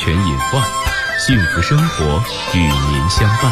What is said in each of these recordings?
全隐患，幸福生活与您相伴。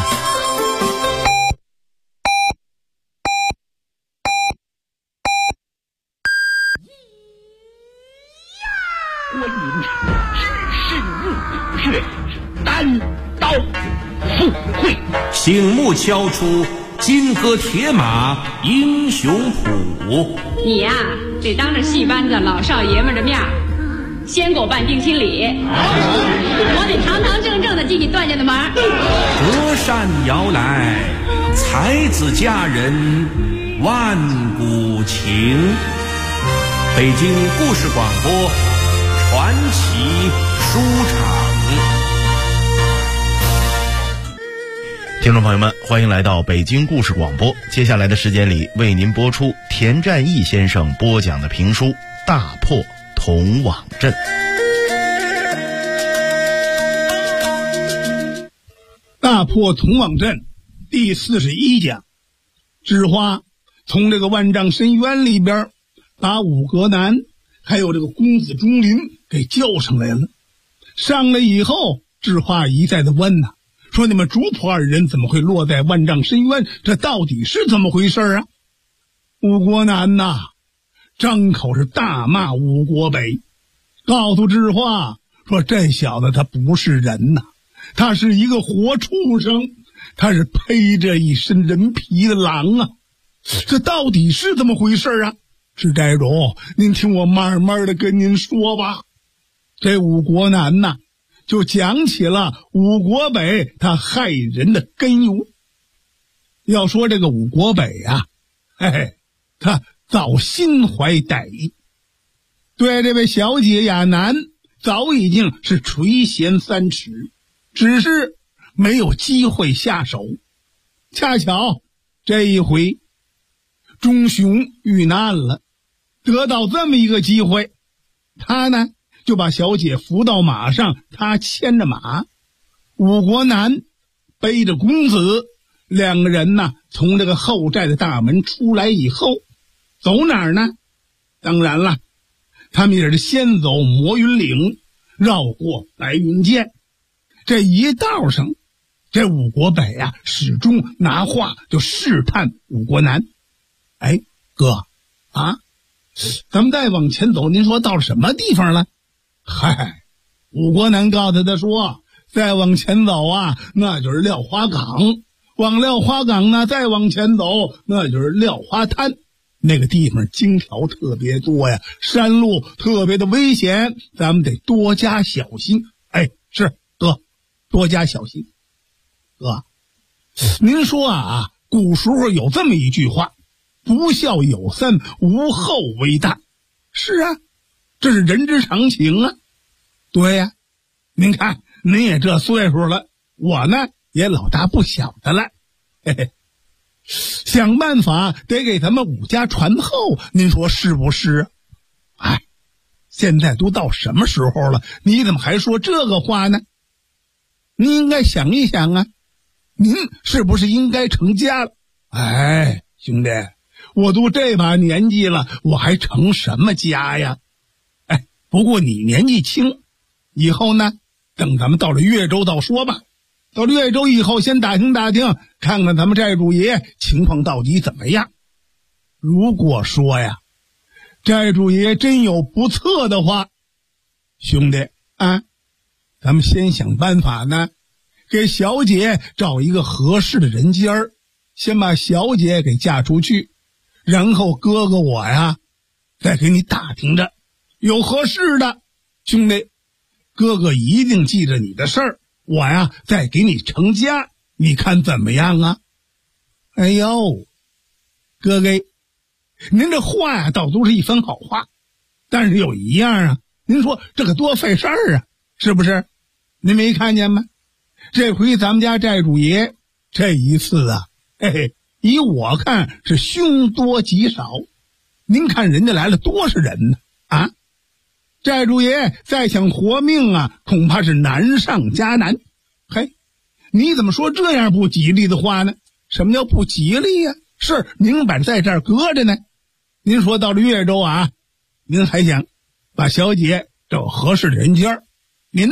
观音只是入却单刀赴会， 醒目敲出金戈铁马英雄谱。 你呀，得当着戏班子老少爷们的面先给我办定亲礼，我得堂堂正正的进你段家的门。 隔山遥来，才子佳人万古情。北京故事广播传奇书场。 听众朋友们，欢迎来到北京故事广播。接下来的时间里，为您播出田占义先生播讲的评书《大破铜网阵》。 大破铜网阵第41讲，知花从这个万丈深渊里边把五阁南还有这个公子钟林给叫上来了。上来以后，知花一再的问呐，说你们主仆二人怎么会落在万丈深渊？这到底是怎么回事啊？五国南呐，张口是大骂五国北，告诉知花说这小子他不是人呐，他是一个活畜生，他是披着一身人皮的狼啊！这到底是怎么回事啊？史寨主，您听我慢慢的跟您说吧。这五国南呐，就讲起了五国北他害人的根由。要说这个五国北啊，他早心怀歹意，对这位小姐亚楠早已经是垂涎3尺，只是没有机会下手。恰巧这一回钟雄遇难了，得到这么一个机会，他呢就把小姐扶到马上，他牵着马，五国南背着公子，两个人呢从这个后寨的大门出来以后，走哪儿呢？当然了，他们也是先走魔云岭，绕过白云涧。这一道上，这五国北啊始终拿话就试探五国南。哎，哥啊，咱们再往前走，您说到了什么地方了？嗨，五国南告诉他说，再往前走啊，那就是廖花港，往廖花港呢再往前走，那就是廖花滩。那个地方荆条特别多呀，山路特别的危险，咱们得多加小心。哎，是哥，多加小心。哥，您说啊，古时候有这么一句话，不孝有三，无后为大。是啊，这是人之常情啊。对呀，您看您也这岁数了，我呢也老大不小的了，嘿嘿，想办法得给咱们武家传后，您说是不是？哎，现在都到什么时候了，你怎么还说这个话呢？您应该想一想啊，您是不是应该成家了？哎，兄弟，我都这把年纪了，我还成什么家呀？哎，不过你年纪轻，以后呢，等咱们到了越州再说吧。到了越州以后，先打听打听，看看咱们寨主爷情况到底怎么样。如果说呀，寨主爷真有不测的话，兄弟啊，咱们先想办法呢，给小姐找一个合适的人家儿，先把小姐给嫁出去，然后哥哥我呀，再给你打听着，有合适的，兄弟，哥哥一定记着你的事儿，我呀再给你成家，你看怎么样啊？哎呦，哥哥，您这话呀倒都是一番好话，但是有一样啊，您说这个多费事儿啊，是不是？您没看见吗？这回咱们家寨主爷这一次啊，嘿嘿，以我看是凶多吉少。您看人家来了多少人呢？啊，寨主爷再想活命啊，恐怕是难上加难。嘿，你怎么说这样不吉利的话呢？什么叫不吉利呀？是明摆着在这儿搁着呢。您说到了越州啊，您还想把小姐找合适的人家，您呢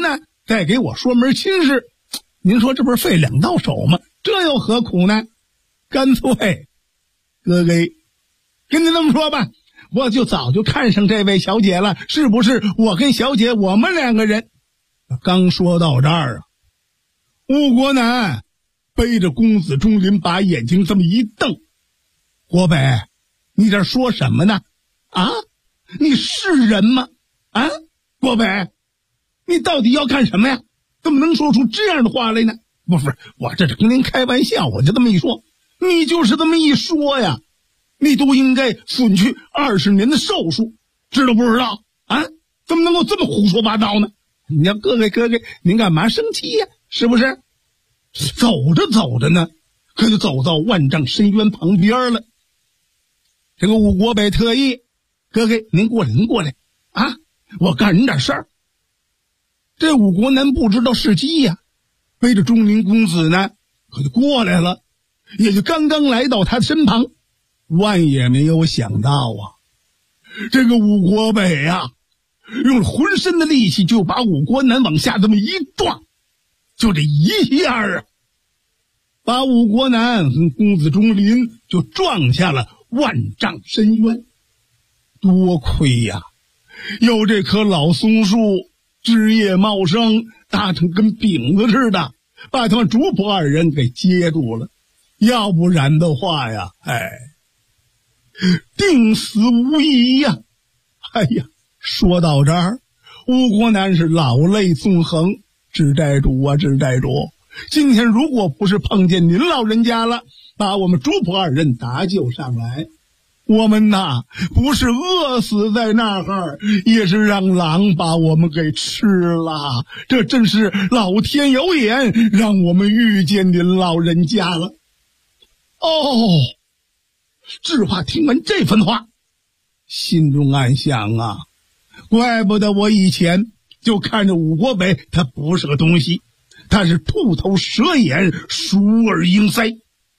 再给我说门亲事，您说这不是费两道手吗？这又何苦呢？干脆，哥跟您这么说吧，我就早就看上这位小姐了，是不是？我跟小姐我们两个人。刚说到这儿啊，吴国南背着公子钟林，把眼睛这么一瞪：“国北，你这说什么呢？啊，你是人吗？啊，国北，你到底要干什么呀？怎么能说出这样的话来呢？不是，我这是跟您开玩笑，我就这么一说，你就是这么一说呀，你都应该损去20年的寿数，知道不知道？啊，怎么能够这么胡说八道呢？你要哥哥，您干嘛生气呀？是不是？走着呢，可就走到万丈深渊旁边了。这个吴国北特意，哥，您过来啊！我干人点事儿。这吴国南不知道时机呀，背着钟林公子呢，可就过来了，也就刚刚来到他的身旁，万也没有想到啊，这个吴国北呀，用了浑身的力气就把吴国南往下这么一撞，就这一下啊，把吴国南跟公子钟林就撞下了万丈深渊。多亏呀，有这棵老松树枝叶茂盛，大成跟饼子似的，把他们主仆二人给接住了。要不然的话呀，定死无疑呀！哎呀，说到这儿，吴国南是老泪纵横。支寨主啊，支寨主，今天如果不是碰见您老人家了，把我们主仆二人搭救上来，我们呐，不是饿死在那儿，也是让狼把我们给吃了。这真是老天有眼，让我们遇见您老人家了。智化听完这番话，心中暗想啊，怪不得我以前就看着吴国北，他不是个东西，他是兔头蛇眼，鼠耳鹰腮。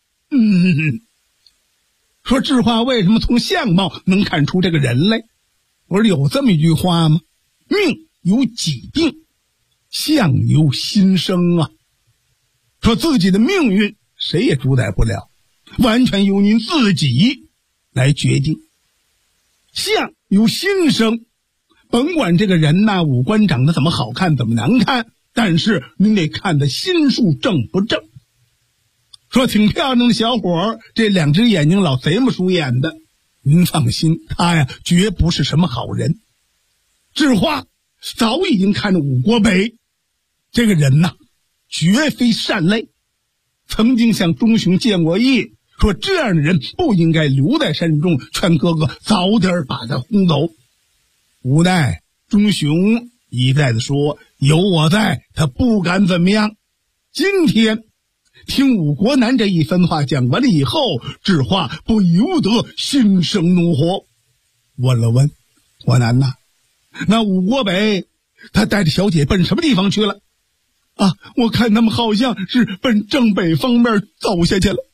说智化为什么从相貌能看出这个人来？不是有这么一句话吗？命由己定，相由心生啊。说自己的命运谁也主宰不了，完全由您自己来决定。相由心生，甭管这个人呐，五官长得怎么好看怎么难看，但是您得看他心术正不正。说挺漂亮的小伙，这两只眼睛老贼么鼠眼的，您放心，他呀绝不是什么好人。智化早已经看着武国北这个人呐，绝非善类，曾经向钟雄建过议，说这样的人不应该留在山中，劝哥哥早点把他轰走。无奈钟雄一再的说，有我在，他不敢怎么样。今天听武国南这一番话讲完了以后，智化不由得心生怒火，问了问国南呐，那武国北他带着小姐奔什么地方去了？啊，我看他们好像是奔正北方面走下去了。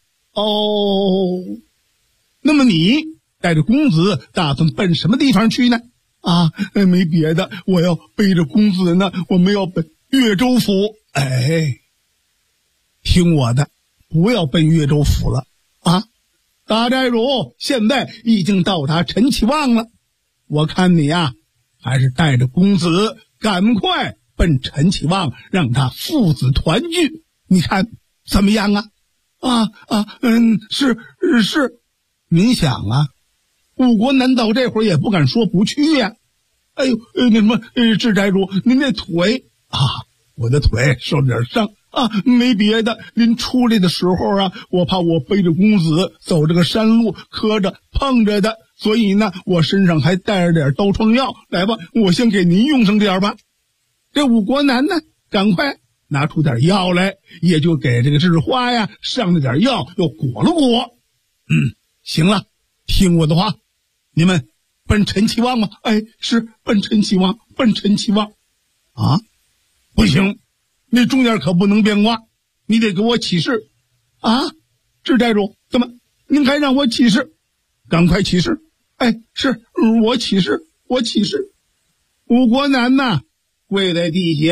那么你带着公子打算奔什么地方去呢？啊，没别的，我要背着公子呢，我们要奔岳州府。听我的，不要奔岳州府了啊！大寨主现在已经到达陈启旺了，我看你呀，还是带着公子赶快奔陈启旺，让他父子团聚，你看怎么样啊？是。您想啊，武国难道这会儿也不敢说不去呀？那什么，智寨主，您那腿啊，我的腿受了点伤啊，没别的，您出来的时候啊，我怕我背着公子走这个山路磕着碰着的，所以呢，我身上还带着点刀疮药。来吧，我先给您用上点吧。这武国南呢，赶快拿出点药来，也就给这个智化呀上了点药，又裹了裹。行了，听我的话，你们奔陈启旺吗？是奔陈启旺，奔陈启旺。啊，不行，那中间可不能变卦，你得给我起誓啊！智寨主，怎么您还让我起誓？赶快起誓！是我起誓，我起誓。武国南呐，跪在地下，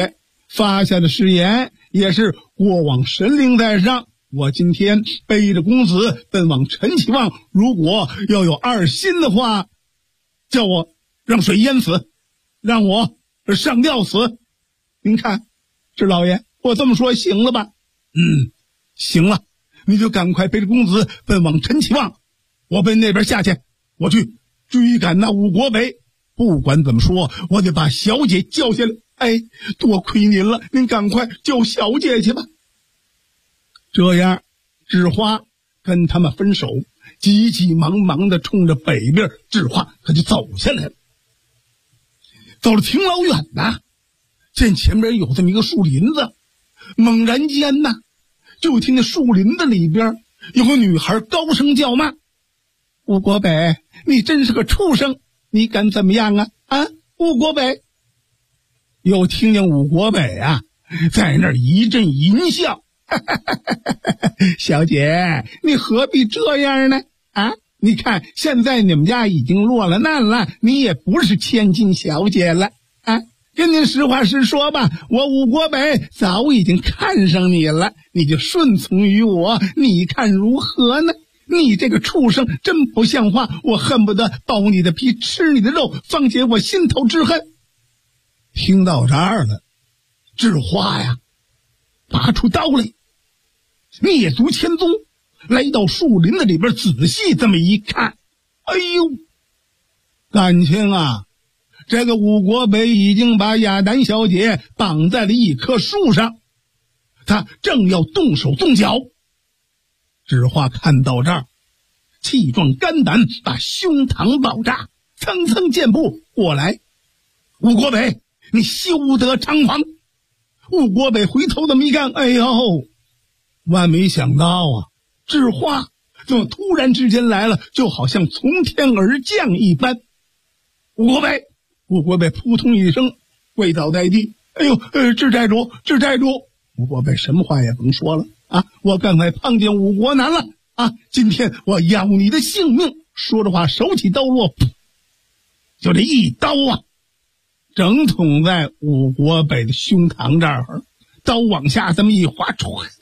发下的誓言，也是过往神灵在上，我今天背着公子奔往陈启旺，如果要有二心的话，叫我让水淹死，让我上吊死。您看，智老爷，我这么说行了吧？行了，你就赶快背着公子奔往陈启旺，我奔那边下去，我去追赶那武国北。不管怎么说，我得把小姐叫下来。哎，多亏您了，您赶快叫小姐去吧。这样，智花跟他们分手，急急忙忙的冲着北边，智花可就走下来了。走了挺老远呐，见前边有这么一个树林子，猛然间呐，就听见树林子里边有个女孩高声叫骂：“武国北，你真是个畜生！你敢怎么样啊？啊，武国北！”又听见武国北啊，在那儿一阵淫笑：“小姐，你何必这样呢？啊，你看现在你们家已经落了难了，你也不是千金小姐了啊！跟您实话实说吧，我武国北早已经看上你了，你就顺从于我，你看如何呢？你这个畜生真不像话，我恨不得剥你的皮吃你的肉，放解我心头之恨。”听到这儿了，智花呀拔出刀来，蹑足潜踪，来到树林子里边，仔细这么一看，哎呦，感情啊，这个武国北已经把雅丹小姐绑在了一棵树上，他正要动手动脚。智花看到这儿，气壮肝胆，把胸膛爆炸，蹭蹭健步过来。武国北，你休得猖狂！武国北回头这么一看，哎呦，万没想到啊，智花怎么突然之间来了，就好像从天而降一般。武国北扑通一声跪倒在地，哎呦，智寨主！武国北什么话也甭说了啊！我刚才碰见武国男了啊！今天我要你的性命！说着话，手起刀落，就这一刀啊，整捅在武国北的胸膛这儿，刀往下这么一划，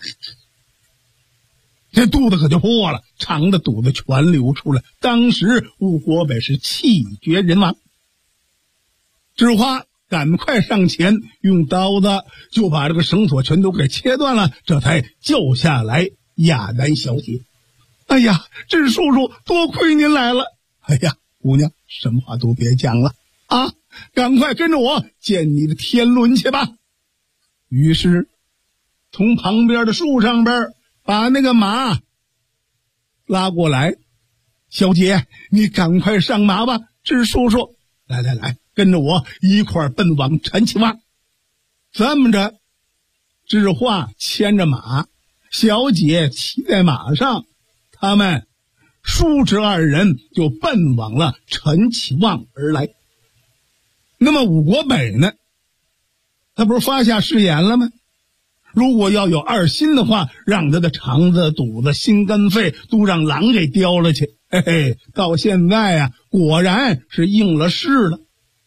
这肚子可就破了，肠的肚子全流出来。当时武国北是气绝人亡。智花赶快上前，用刀子就把这个绳索全都给切断了，这才救下来雅丹小姐。哎呀，智叔叔，多亏您来了。哎呀，姑娘，什么话都别讲了啊，赶快跟着我见你的天伦去吧。于是从旁边的树上边把那个马拉过来，小姐，你赶快上马吧。智叔叔，来，跟着我一块儿奔往陈启旺。这么着，智花牵着马，小姐骑在马上，他们叔侄二人就奔往了陈启旺而来。那么武国北呢，他不是发下誓言了吗？如果要有二心的话，让他的肠子、肚子、心肝肺都让狼给叼了去。嘿嘿，到现在啊，果然是应了誓了。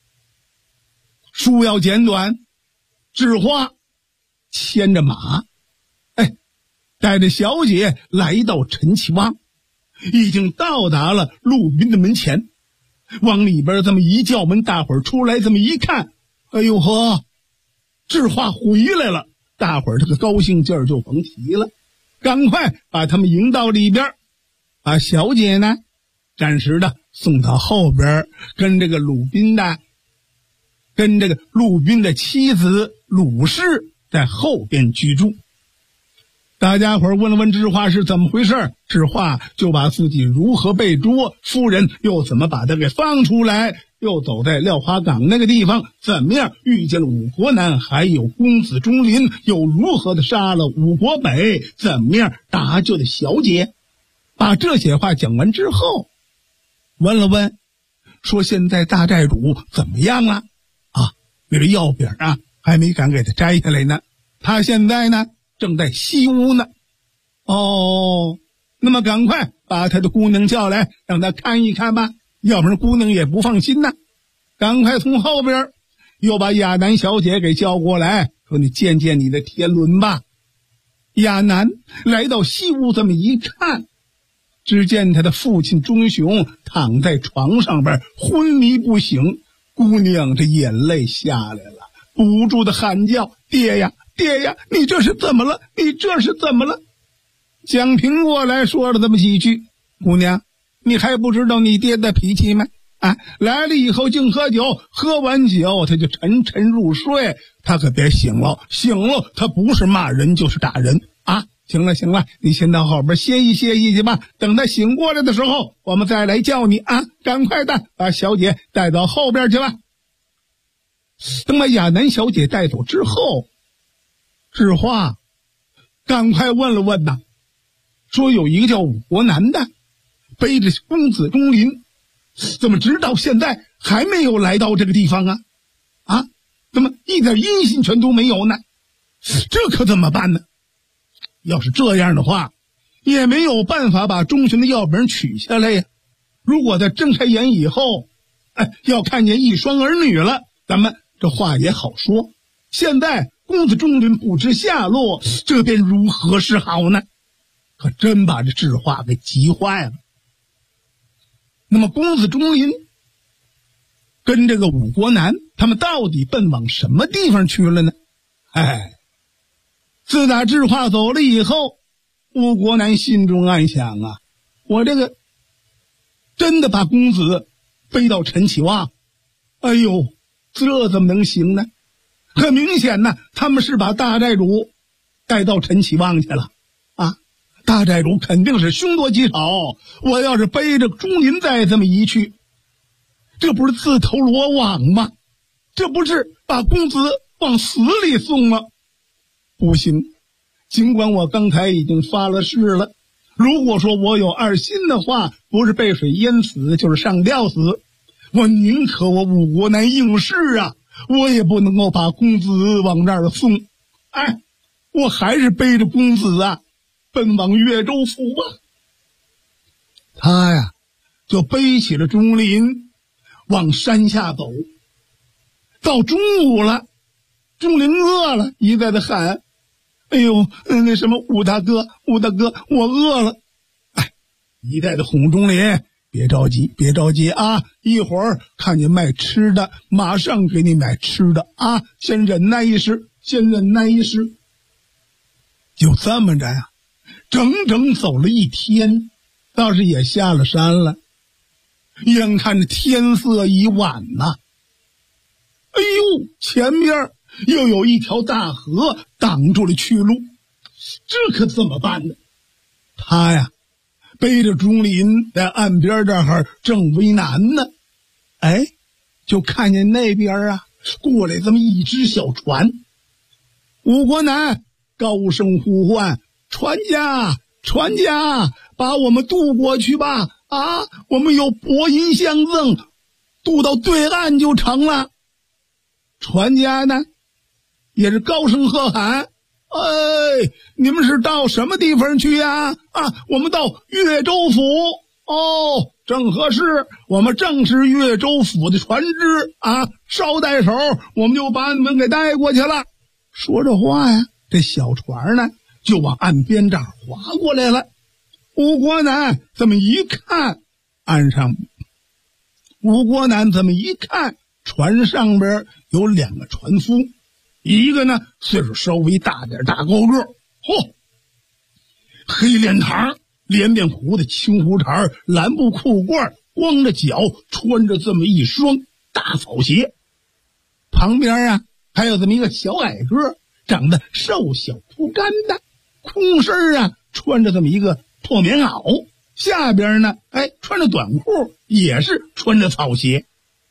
书要简短，智花牵着马，带着小姐来到陈启旺，已经到达了陆滨的门前。往里边这么一叫门，大伙儿出来这么一看，哎呦呵，智花回来了，大伙儿这个高兴劲儿就甭提了，赶快把他们迎到里边，把小姐呢暂时的送到后边，跟这个陆滨的妻子鲁氏在后边居住。大家伙问了问智花是怎么回事，智花就把自己如何被捉，夫人又怎么把他给放出来，又走在廖花岗那个地方怎么样遇见了武国男，还有公子钟林，又如何的杀了武国北，怎么样搭救的小姐。把这些话讲完之后，问了问说现在大寨主怎么样了啊？那个药饼啊还没敢给他摘下来呢，他现在呢正在西屋呢。哦，那么赶快把他的姑娘叫来，让他看一看吧，要不然姑娘也不放心呢。赶快从后边又把亚楠小姐给叫过来， 说你见见你的天伦吧。亚楠来到西屋这么一看，只见他的父亲钟雄躺在床上边昏迷不醒，姑娘这眼泪下来了，不住的喊叫：爹呀爹呀，你这是怎么了？你这是怎么了？蒋平过来说了这么几句：姑娘，你还不知道你爹的脾气吗？来了以后净喝酒，喝完酒他就沉沉入睡，他可别醒了，醒了他不是骂人就是打人啊！行了，你先到后边歇一歇一去吧，等他醒过来的时候，我们再来叫你啊！赶快的把小姐带到后边去吧。等把亚楠小姐带走之后，智花赶快问了问呐，说有一个叫武国男的背着公子钟林，怎么直到现在还没有来到这个地方啊？怎么一点音信全都没有呢？这可怎么办呢？要是这样的话，也没有办法把钟群的药本取下来呀。如果他睁开眼以后，要看见一双儿女了，咱们这话也好说。现在公子钟林不知下落，这便如何是好呢？可真把这智化给急坏了。那么公子钟林跟这个武国男他们到底奔往什么地方去了呢？自打智化走了以后，武国男心中暗想啊，我这个真的把公子背到陈启旺，哎呦，这怎么能行呢？很明显呢，他们是把大寨主带到陈启旺去了啊！大寨主肯定是凶多吉少，我要是背着钟林再这么一去，这不是自投罗网吗？这不是把公子往死里送吗？不行，尽管我刚才已经发了誓了，如果说我有二心的话，不是被水淹死就是上吊死，我宁可我武国男应试啊，我也不能够把公子往这儿送。我还是背着公子啊奔往岳州府吧。他呀就背起了钟林往山下走。到中午了，钟林饿了，一再的喊：哎呦，那什么武大哥，我饿了。一再的哄钟林：别着急啊，一会儿看见卖吃的马上给你买吃的啊，先忍耐一时。就这么着呀，整整走了一天，倒是也下了山了。眼看着天色已晚呐，哎呦，前面又有一条大河挡住了去路，这可怎么办呢？他呀背着钟林在岸边这儿正为难呢，就看见那边啊过来这么一只小船。武国男高声呼唤：船家，把我们渡过去吧！我们有薄银相赠，渡到对岸就成了。船家呢也是高声喝喊：你们是到什么地方去呀？我们到岳州府。正合适，我们正是岳州府的船只捎带手我们就把你们给带过去了。说着话呀，这小船呢就往岸边这儿划过来了。武国男这么一看，岸上武国男这么一看，船上边有两个船夫，一个呢岁数稍微大点，大高个，黑脸膛，连面胡子，青胡茬，蓝布裤褂，光着脚，穿着这么一双大草鞋。旁边啊还有这么一个小矮个，长得瘦小枯干的，空身啊穿着这么一个破棉袄，下边呢穿着短裤，也是穿着草鞋。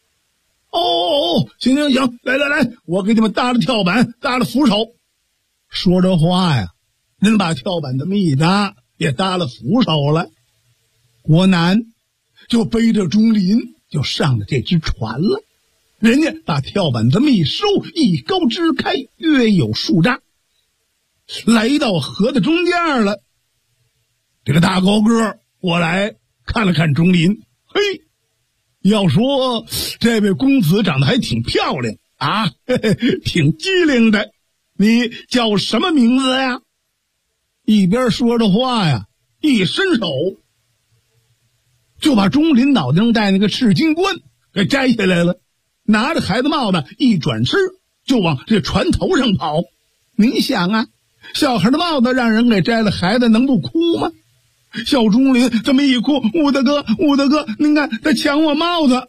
行，来，我给你们搭了跳板，搭了扶手。说着话呀，人把跳板这么一搭，也搭了扶手了。国男就背着钟林就上了这只船了。人家把跳板这么一收，一高支开，约有数丈，来到河的中间了。这个大高个过来看了看钟林，要说这位公子长得还挺漂亮挺机灵的。 你叫什么名字呀？一边说着话呀，一伸手就把钟林脑袋上戴那个赤金冠给摘下来了，拿着孩子帽子一转身就往这船头上跑。您想啊，小孩的帽子让人给摘了，孩子能不哭吗？小钟林这么一哭，武大哥，您看他抢我帽子。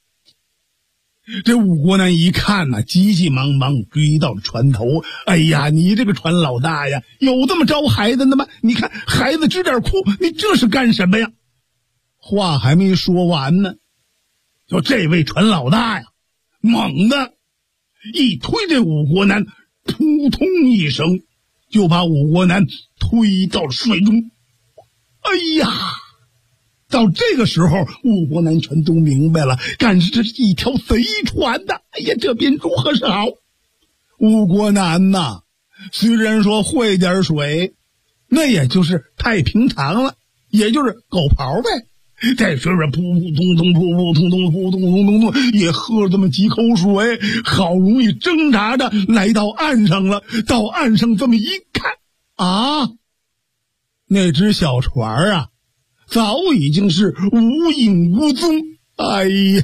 这武国男一看呢，急急忙忙追到了船头。哎呀，你这个船老大呀，有这么招孩子的吗？你看孩子直点哭，你这是干什么呀？话还没说完呢，就这位船老大呀，猛地一推这武国男，扑通一声就把武国男推到了水中。哎呀，到这个时候武国男全都明白了，干是这是一条贼船呐！哎呀，这便如何是好？武国男呐，虽然说会点水，那也就是太平常了，也就是狗刨呗，在水边扑扑通通，扑扑通通，扑通通通，也喝了这么几口水，好容易挣扎着来到岸上了。到岸上这么一看啊，那只小船啊早已经是无影无踪。哎呀，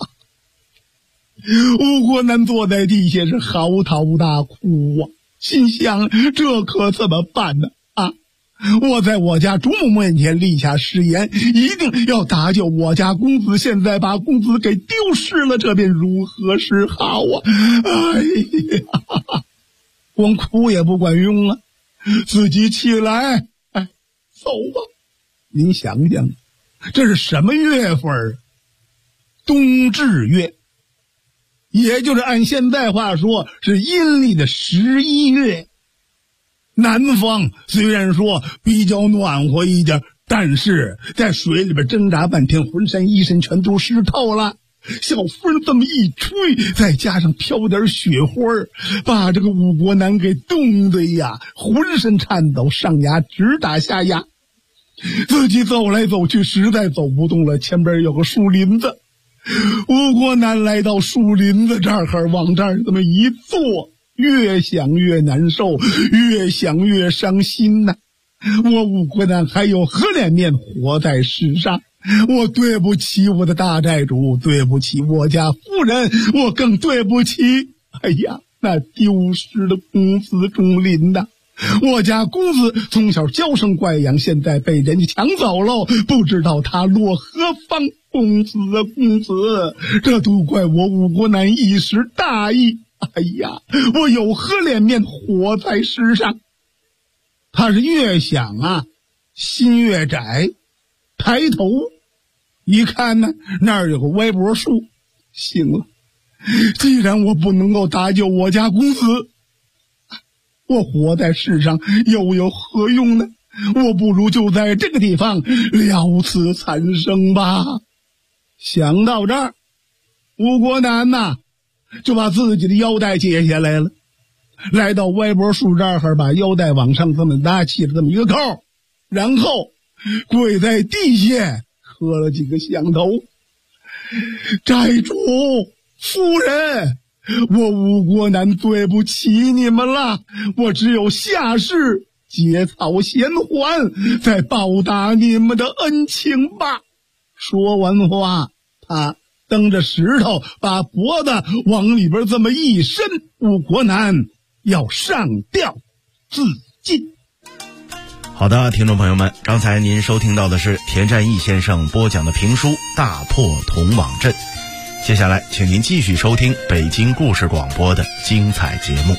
武国男坐在地下是嚎啕大哭啊，心想这可怎么办呢？啊，我在我家主母面前立下誓言，一定要搭救我家公子，现在把公子给丢失了，这便如何是好啊？哎呀，光哭也不管用了，自己起来，哎，走吧。您想想，这是什么月份啊？冬至月，也就是按现在话说是阴历的11月。南方虽然说比较暖和一点，但是在水里边挣扎半天，浑身一身全都湿透了。小风这么一吹，再加上飘点雪花，把这个武国男给冻得呀，浑身颤抖，上牙直打下牙。自己走来走去，实在走不动了，前边有个树林子。武国男来到树林子这儿，往这儿这么一坐，越想越难受，越想越伤心呐。我武国男还有何脸面活在世上？我对不起我的大寨主，对不起我家夫人，我更对不起，哎呀，那丢失的公子钟林呐。我家公子从小娇生惯养，现在被人家抢走了，不知道他落何方。公子啊，公子，这都怪我武国男一时大意。哎呀，我有何脸面活在世上？他是越想啊，心越窄。抬头一看呢，那儿有个歪脖树。行了，既然我不能够搭救我家公子，我活在世上又有何用呢？我不如就在这个地方了此残生吧。想到这儿，武国男呐就把自己的腰带解下来了，来到歪脖树这儿，把腰带往上这么拉起了这么一个扣，然后跪在地下磕了几个响头。寨主夫人，我武国男对不起你们了，我只有下世结草衔环，再报答你们的恩情吧。说完话，他蹬着石头把脖子往里边这么一伸，武国男要上吊自尽。 好的，听众朋友们，刚才您收听到的是田占义先生播讲的评书《大破铜网阵》。接下来请您继续收听北京故事广播的精彩节目。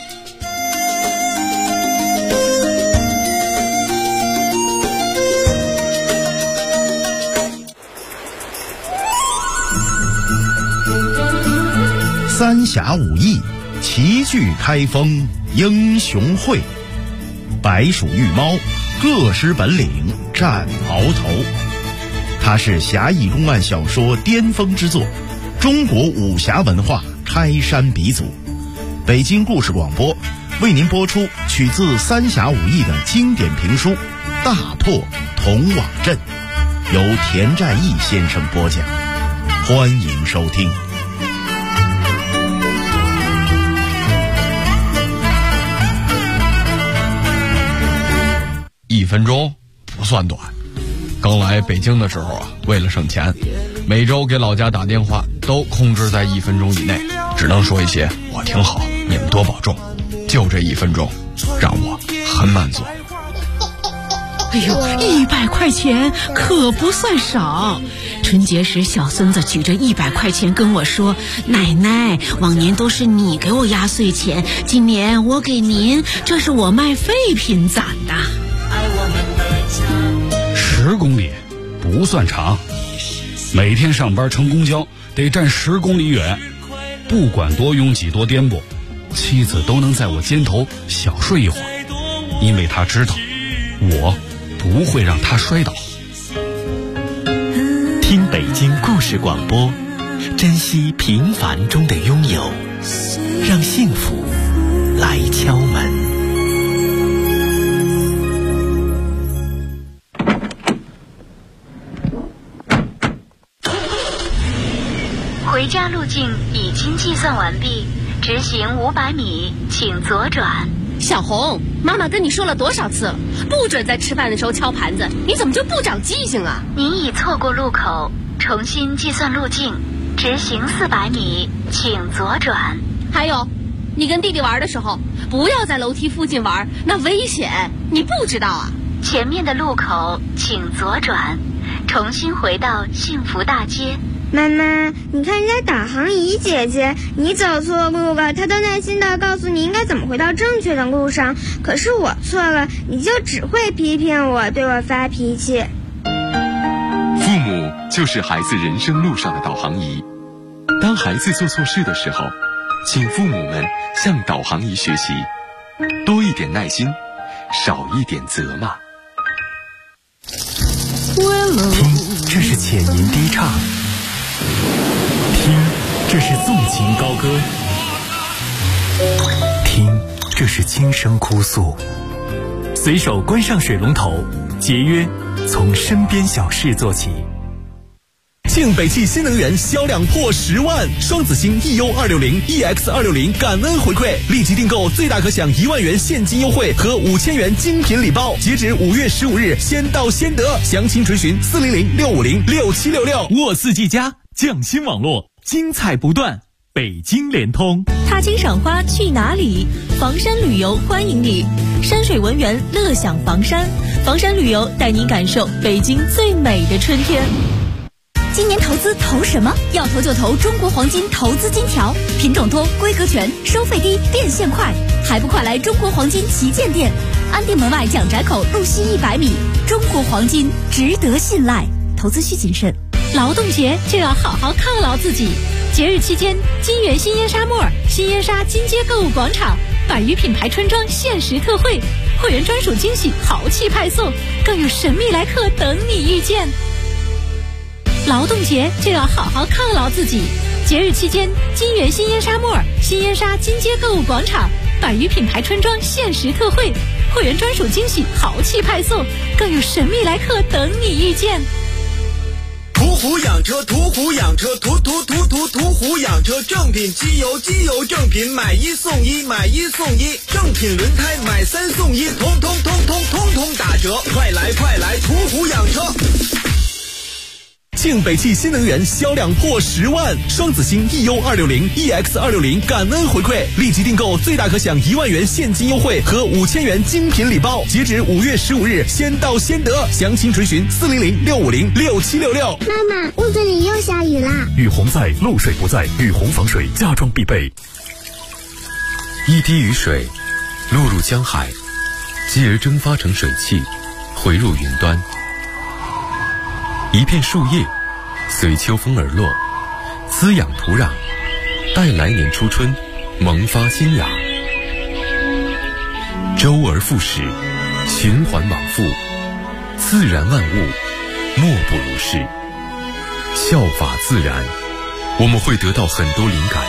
三峡武艺，齐聚开封英雄会，白鼠玉猫，各施本领战鳌头。它是侠义公案小说巅峰之作，中国武侠文化开山鼻祖。北京故事广播为您播出取自三峡武艺的经典评书《大破铜网阵》，由田占义先生播讲，欢迎收听。 分钟不算短。刚来北京的时候啊，为了省钱，每周给老家打电话都控制在1分钟以内，只能说一些我挺好，你们多保重，就这1分钟让我很满足。 哎呦，100块钱可不算少。春节时小孙子举着100块钱跟我说，奶奶，往年都是你给我压岁钱，今年我给您，这是我卖废品攒的。 10公里不算长，每天上班乘公交得站10公里远，不管多拥挤多颠簸，妻子都能在我肩头小睡一会儿，因为她知道我不会让她摔倒。 听北京故事广播，珍惜平凡中的拥有，让幸福来敲门。 回家路径已经计算完毕，直行500米，请左转。 小红，妈妈跟你说了多少次了，不准在吃饭的时候敲盘子，你怎么就不长记性啊？ 您已错过路口，重新计算路径，直行400米，请左转。 还有，你跟弟弟玩的时候，不要在楼梯附近玩，那危险，你不知道啊？ 前面的路口请左转，重新回到幸福大街。 妈妈，你看人家导航仪姐姐，你走错路了，她都耐心地告诉你应该怎么回到正确的路上，可是我错了，你就只会批评我，对我发脾气。 父母就是孩子人生路上的导航仪，当孩子做错事的时候，请父母们向导航仪学习，多一点耐心，少一点责骂。 听，这是浅吟低唱，听，这是纵情高歌，听，这是轻声哭诉。随手关上水龙头，节约从身边小事做起。 庆北汽新能源销量破10万，双子星 EU260、EX260 感恩回馈，立即订购最大可享1万元现金优惠和5000元精品礼包，截止5月15日，先到先得。详情垂询400-650-6766。 沃4G+匠心网络，精彩不断。北京联通， 踏青赏花去哪里？房山旅游欢迎你，山水文园乐享房山，房山旅游带您感受北京最美的春天。今年投资投什么？要投就投中国黄金投资金条，品种多，规格全，收费低，变现快，还不快来中国黄金旗舰店，安定门外蒋宅口路西100米，中国黄金值得信赖，投资需谨慎。劳动节就要好好犒劳自己，节日期间，金源新烟纱沫、新烟纱金街购物广场100余品牌春装限时特惠，会员专属惊喜豪气派送，更有神秘来客等你遇见。劳动节就要好好犒劳自己，节日期间，金源新烟纱沫、新烟纱金街购物广场100余品牌春装限时特惠，会员专属惊喜豪气派送，更有神秘来客等你遇见。 途虎养车，途虎养车，途虎养车，正品机油，机油正品，买1送1，买1送1，正品轮胎买3送1，通通打折，快来途虎养车。 庆北汽新能源销量破10万，双子星 EU260、EX260 感恩回馈，立即订购最大可享1万元现金优惠和5000元精品礼包，截止5月15日，先到先得。详情垂询400-650-6766。 妈妈，屋子里又下雨啦！ 雨洪在，漏水不在，雨洪防水家装必备。 一滴雨水落入江海，继而蒸发成水汽，回入云端。一片树叶随秋风而落，滋养土壤，待来年初春萌发新芽。周而复始，循环往复，自然万物莫不如是。效法自然，我们会得到很多灵感。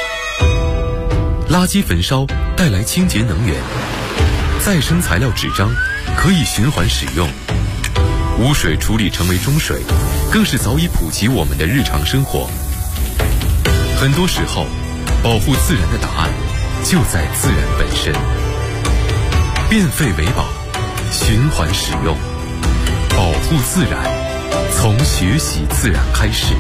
垃圾焚烧带来清洁能源，再生材料纸张可以循环使用，污水处理成为中水，更是早已普及我们的日常生活。很多时候，保护自然的答案就在自然本身。变废为宝， 循环使用，保护自然，从学习自然开始。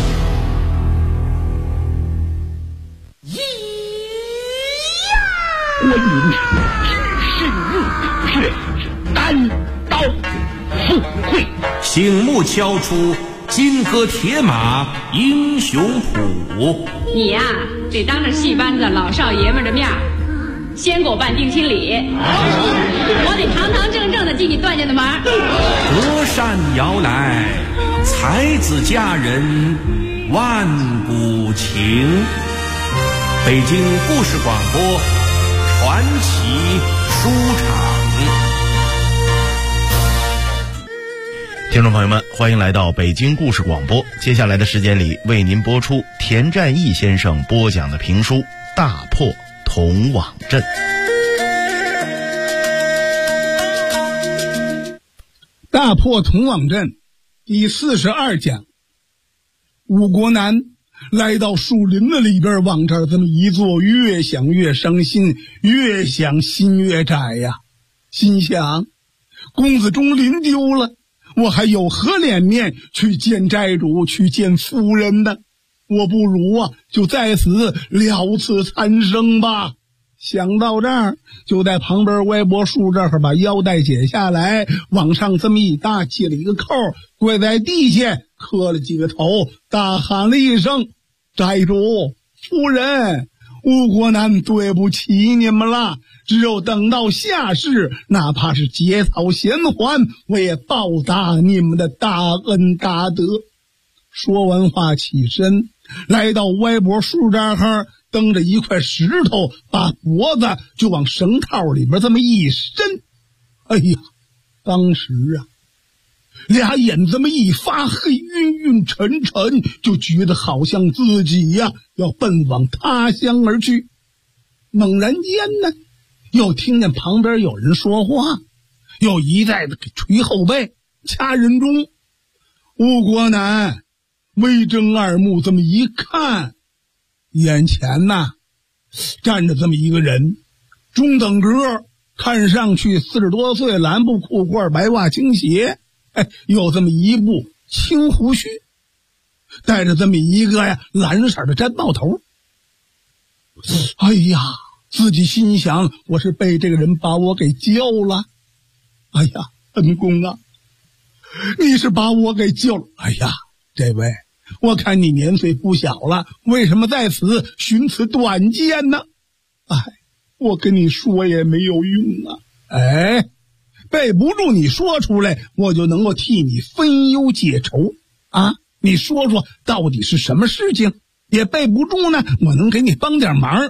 我饮是日月单刀赴会， 醒目敲出金戈铁马英雄谱。 你呀，得当着戏班子老少爷们的面先给我办定亲礼，我得堂堂正正的进你段家的门。 隔山遥来，才子佳人万古情。北京故事广播传奇书场。 听众朋友们，欢迎来到北京故事广播。接下来的时间里，为您播出田占义先生播讲的评书《大破铜网阵》。 大破铜网阵第42讲。吴国南来到树林子里边，往这儿这么一坐，越想越伤心，越想心越窄呀。心想，公子钟林丢了，我还有何脸面去见寨主，去见夫人呢？我不如就在此了此残生吧。想到这儿，就在旁边歪脖树这儿把腰带解下来，往上这么一搭，系了一个扣，跪在地下磕了几个头，大喊了一声：寨主夫人，吴国南对不起你们了，只有等到下世，哪怕是结草衔环，我也报答你们的大恩大德。说完话起身，来到歪脖树这儿，蹬着一块石头，把脖子就往绳套里边这么一伸。哎呀，当时俩眼这么一发黑，晕晕沉沉，就觉得好像自己要奔往他乡而去。猛然间呢，又听见旁边有人说话，又一再的捶后背，掐人中。吴国南微睁二目，这么一看，眼前站着这么一个人，中等个，看上去40多岁，蓝布裤褂，白袜青鞋，有这么一部青胡须，戴着这么一个蓝色的毡帽头。哎呀，自己心想，我是被这个人把我给叫了。哎呀，恩公啊，你是把我给救了。哎呀，这位，我看你年岁不小了，为什么在此寻此短见呢？我跟你说也没有用背不住你说出来，我就能够替你分忧解愁你说说到底是什么事情？也背不住呢，我能给你帮点忙。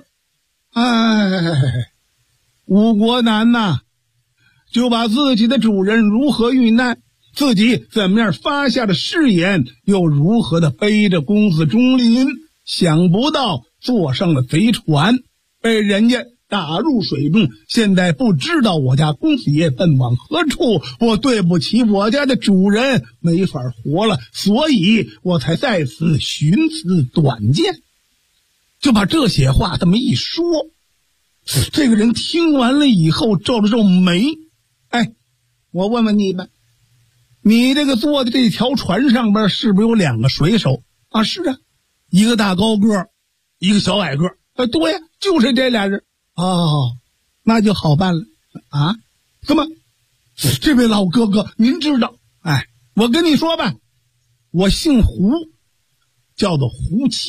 吴国南就把自己的主人如何遇难，自己怎么样发下的誓言，又如何的背着公子钟林，想不到坐上了贼船，被人家打入水中，现在不知道我家公子爷奔往何处，我对不起我家的主人，没法活了，所以我才在此寻此短见。就把这些话这么一说，这个人听完了以后皱了皱眉。我问问你吧，你这个坐的这条船上边是不是有2个水手？是一个大高个，一个小矮个。对呀，就是这俩人。那就好办了怎么，这位老哥哥您知道？我跟你说吧，我姓胡，叫做胡七。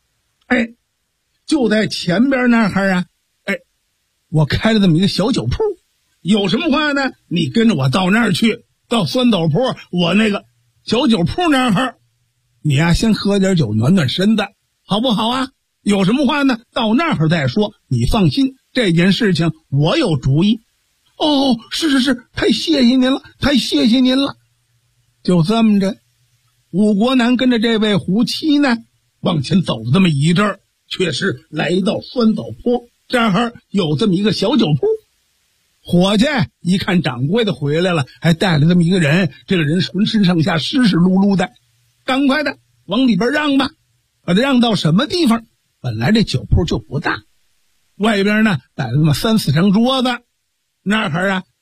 就在前边那儿我开了这么一个小酒铺，有什么话呢，你跟着我到那儿去，到酸斗坡我那个小酒铺那儿，你先喝点酒暖暖身子，好不好啊？有什么话呢，到那儿再说，你放心，这件事情我有主意。是，太谢谢您了，太谢谢您了。就这么着，吴国南跟着这位胡七呢往前走了这么一阵儿，却是来到酸枣坡这儿有这么一个小酒铺。伙计一看掌柜的回来了，还带了这么一个人，这个人浑身上下湿湿漉漉的，赶快的往里边让吧。把他让到什么地方？本来这酒铺就不大，外边呢摆了那么3、4张桌子，那儿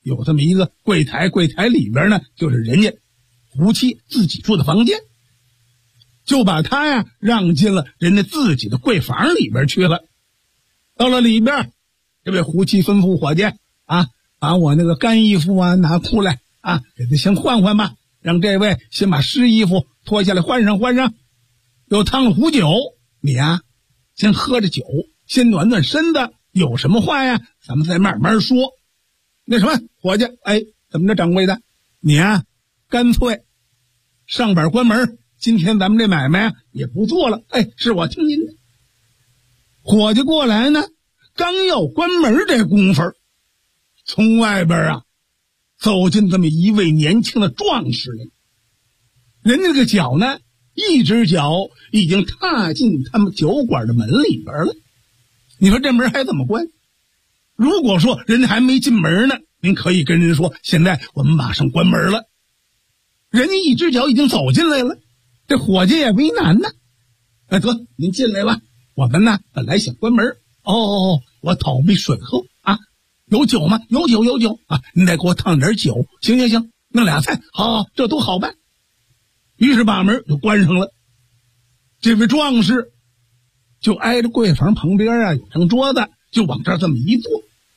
有这么一个柜台，柜台里边呢就是人家胡妻自己住的房间，就把他呀让进了人家自己的柜房里边去了。到了里边，这位胡妻吩咐伙计啊，把我那个干衣服啊拿出来啊，给他先换换吧，让这位先把湿衣服脱下来换上换上，又烫了壶酒，你呀先喝着酒，先暖暖身子，有什么话呀咱们再慢慢说。那什么伙计，哎，怎么着掌柜的，你呀干脆上板关门，今天咱们这买卖啊也不做了。哎，是我听您的。伙计过来呢，刚要关门这功夫，从外边啊走进这么一位年轻的壮士来。人家这个脚呢，一只脚已经踏进他们酒馆的门里边了。你说这门还怎么关？如果说人家还没进门呢，您可以跟人说现在我们马上关门了。人家一只脚已经走进来了，这伙计也为难呢。哎，得，您进来吧，我们呢本来想关门。哦，我讨杯水喝啊，有酒吗？有酒有酒啊，您再给我烫点酒。行行行，弄俩菜，好，这都好办。于是把门就关上了。这位壮士就挨着柜房旁边啊有张桌子，就往这儿这么一坐。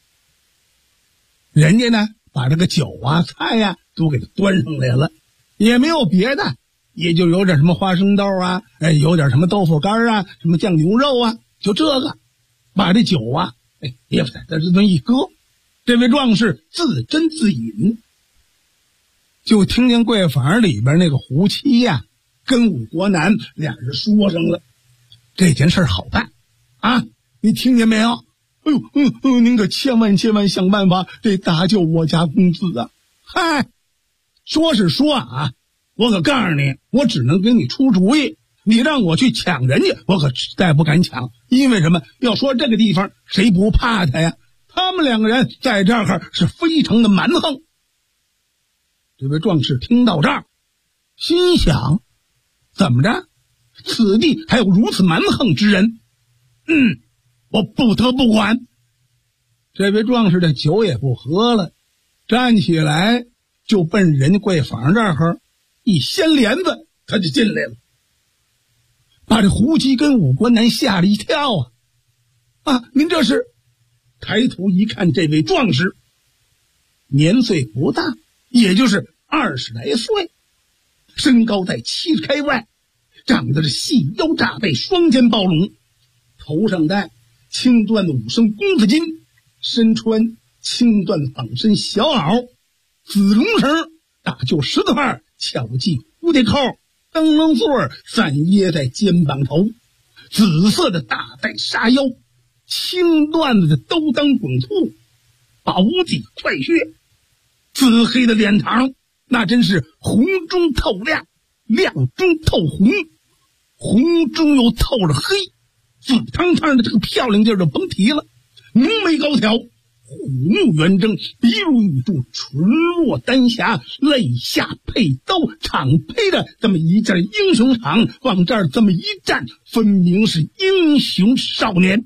人家呢把这个酒啊菜呀都给他端上来了，也没有别的，也就有点什么花生豆啊，哎，有点什么豆腐干啊，什么酱牛肉啊，就这个，把这酒啊，哎，也在这么一搁，这位壮士自斟自饮。就听见柜房里边那个胡妻呀跟武国南俩人说上了，这件事好办啊，你听见没有？哎呦，您可千万想办法得搭救我家公子啊！嗨，说是说啊，我可告诉你，我只能给你出主意，你让我去抢人家，我可实在不敢抢。因为什么？要说这个地方谁不怕他呀？他们两个人在这儿是非常的蛮横。这位壮士听到这儿，心想，怎么着？此地还有如此蛮横之人？我不得不管。这位壮士的酒也不喝了，站起来就奔人家柜房这儿一掀帘子，他就进来了，把这胡姬跟武国南吓了一跳啊！您这是？抬头一看，这位壮士年岁不大，也就是20来岁，身高在70开外，长得是细腰炸背，双肩暴拢，头上戴青缎的5升公子巾，身穿青缎绑身小袄，紫绒绳打就10字帕，巧系蝴蝶扣，灯笼座散掖在肩膀头，紫色的大带纱腰，青缎子的兜裆滚兔，薄底快靴，紫黑的脸庞，那真是红中透亮，亮中透红，红中又透着黑，紫汤汤的这个漂亮劲儿就甭提了。浓眉高挑，虎目圆睁，鼻如雨柱，唇若丹霞，肋下佩刀，敞披着这么一件英雄氅，往这儿这么一站，分明是英雄少年。